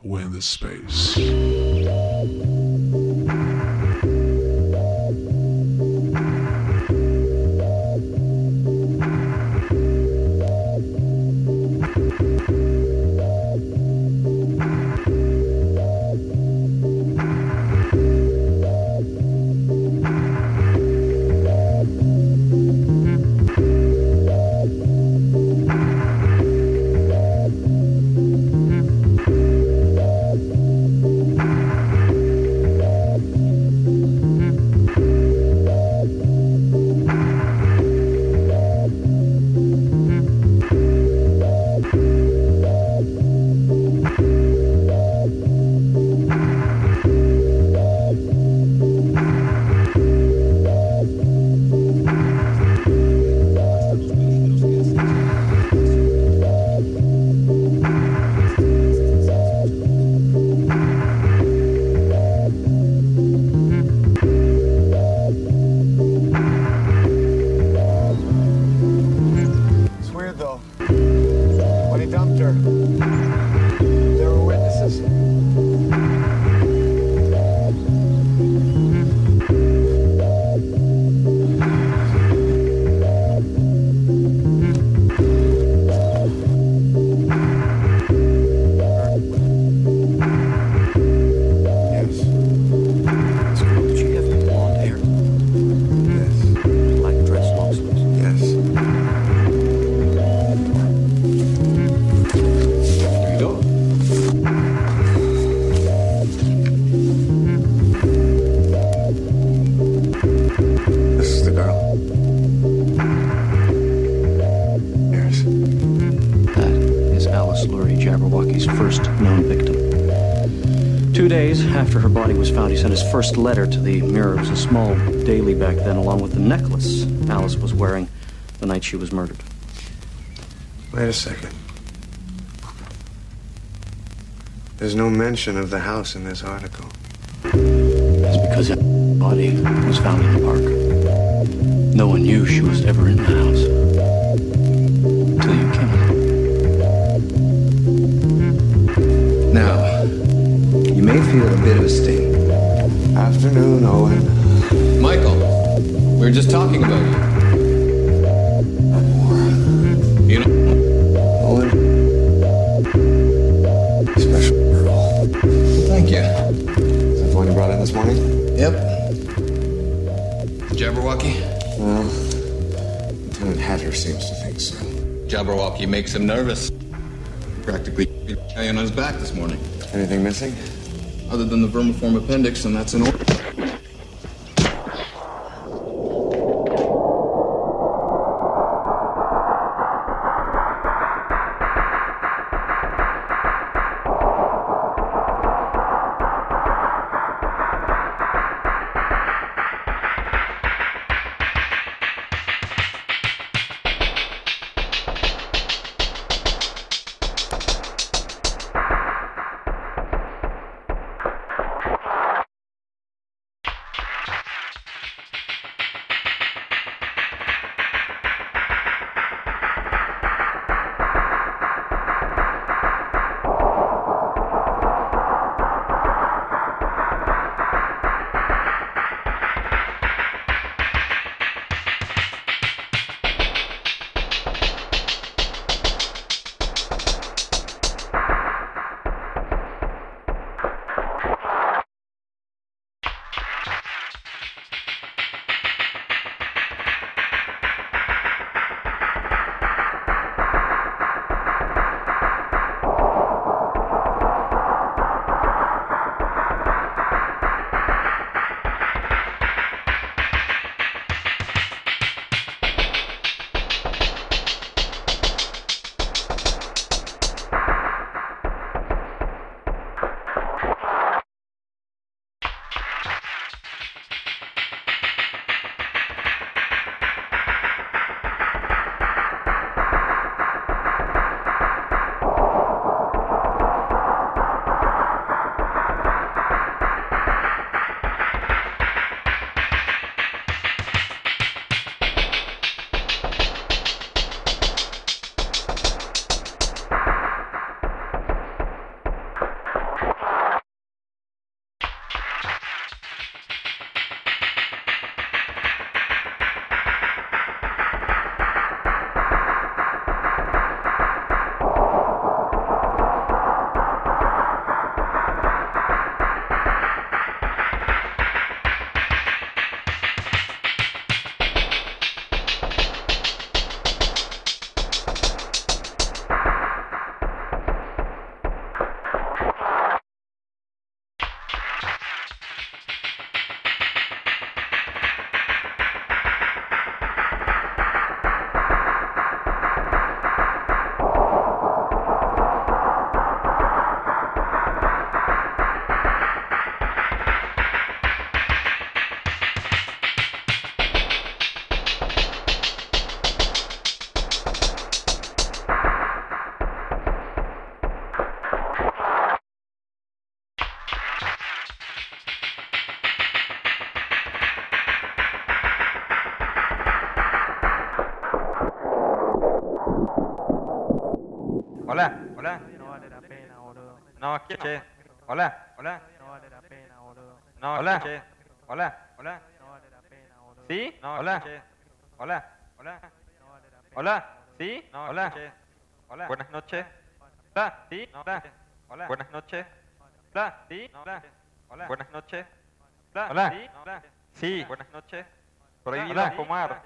win the space. When he dumped her, there were witnesses. Yes. This girl, did she have blonde hair? Yes. Black dress, long sleeves? Yes. There you go. This is the girl. Yes. That is Alice Lurie Jabberwocky's first known victim. 2 days after her body was found, he sent his first letter to the Mirror. It was a small daily back then, along with the necklace Alice was wearing the night she was murdered. Wait a second. There's no mention of the house in this article. That's because his body was found in the park. No one knew she was ever in the house. Till you came along. Now, you may feel a bit of a sting. Afternoon, Owen. Michael, we were just talking about you. You know? Owen. Special girl. Thank you. Is that the one you brought in this morning? Yep. Jabberwocky? Well, Lieutenant Hatter seems to think so. Jabberwocky makes him nervous. Practically lay on his back this morning. Anything missing? Other than the vermiform appendix, and that's in order. Hola, hola. No vale la pena, boludo. No, escuché. Hola, hola. No vale la pena, boludo. No, hola. Escuché. Hola, hola. No vale la pena, boludo. ¿Sí? No, hola. Escuché. Hola, hola. No vale la pena. Hola, ¿sí? No, hola. Escuché. Hola. Buenas noches. Hola, ¿sí? Hola. Hola. Buenas noches. Hola, ¿sí? Hola. Hola. Buenas noches. Hola. Hola. Sí, buenas noches. Prohibida fumar.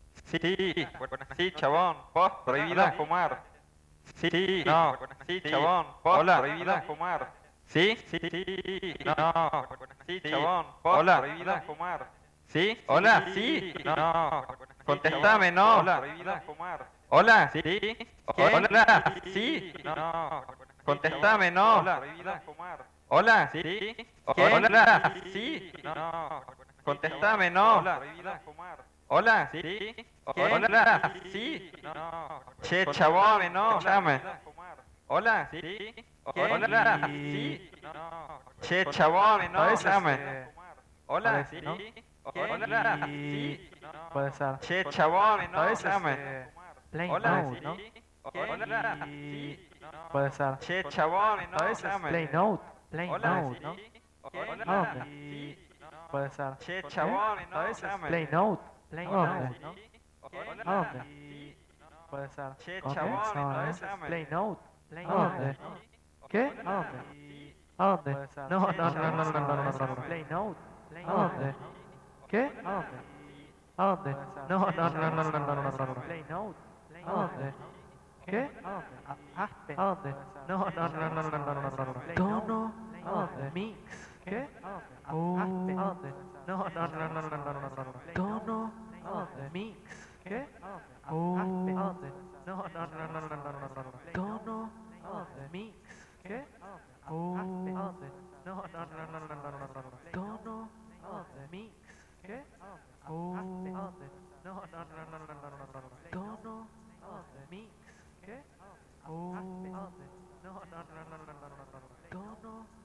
Sí, sí, chabón. Vos, prohibida fumar. Sí, no, sí, chabón. Hola, prohibida fumar. Sí, sí, sí, no, sí, chabón. Hola, prohibida fumar. Sí, hola, sí, no. Contestame, no. Hola, prohibida fumar. Hola, sí, hola, sí, no. Contestame, no. Hola, prohibida fumar. Hola, sí, hola, sí, no. Contestame, no. Hola, prohibida fumar. Hola, sí, hola, sí, no. Che, chabón, no, llame. Hola, sí, hola, sí, no. Che, chabón, no, llame. Hola, sí, hola, sí, Puede ser. che, chabón, A no, veces, llame. plain Hola, note, ¿no? sí, hola, sí, Puede ser. che, chabón, no, A veces, llame. plain note, plain Hola, note, ¿no? sí, ¿A hola, dónde? sí, Puede ser. che, chabón, no, A veces, llame. plain note, plain Hola, note, ¿no? sí, ¿A dónde? sí, Puede ser. che, ¿Con qué? chabón, No, no, ¿eh? llame. Plain note, plain ¿A note. dónde? ¿Qué? ¿A dónde? ¿A dónde? Puede ser. No, no, Che, no, no, chabón, no, no, no, no, llame. no. Plain note, plain ¿A note. dónde? ¿Qué? ¿A dónde? ¿A dónde? No, no, no, no, no, no, no, no, no. Play note. ¿A dónde? ¿Qué? ¿A dónde? Aspen. ¿A dónde? No, no, no, no, no, no, no, no, no. Tono. ¿A dónde? Mix. ¿Qué? ¿A dónde? ¿A dónde? No, no, no, no, no, no, no, no. Tono. ¿A dónde? Mix. ¿Qué? ¿A dónde? ¿A dónde? No, no, no, no, no, no, no. Tono. ¿A dónde? Mix. ¿Qué? ¿A dónde? No, no, no, no, no, no, no. Tono. ¿A dónde? Mix. ¿Qué? ¿A dónde? No, no, no, no, no, no, no. Tono. ¿A dónde? Mix. ¿Qué? ¿A dónde? No, no, no, no, no, no, no. Tono.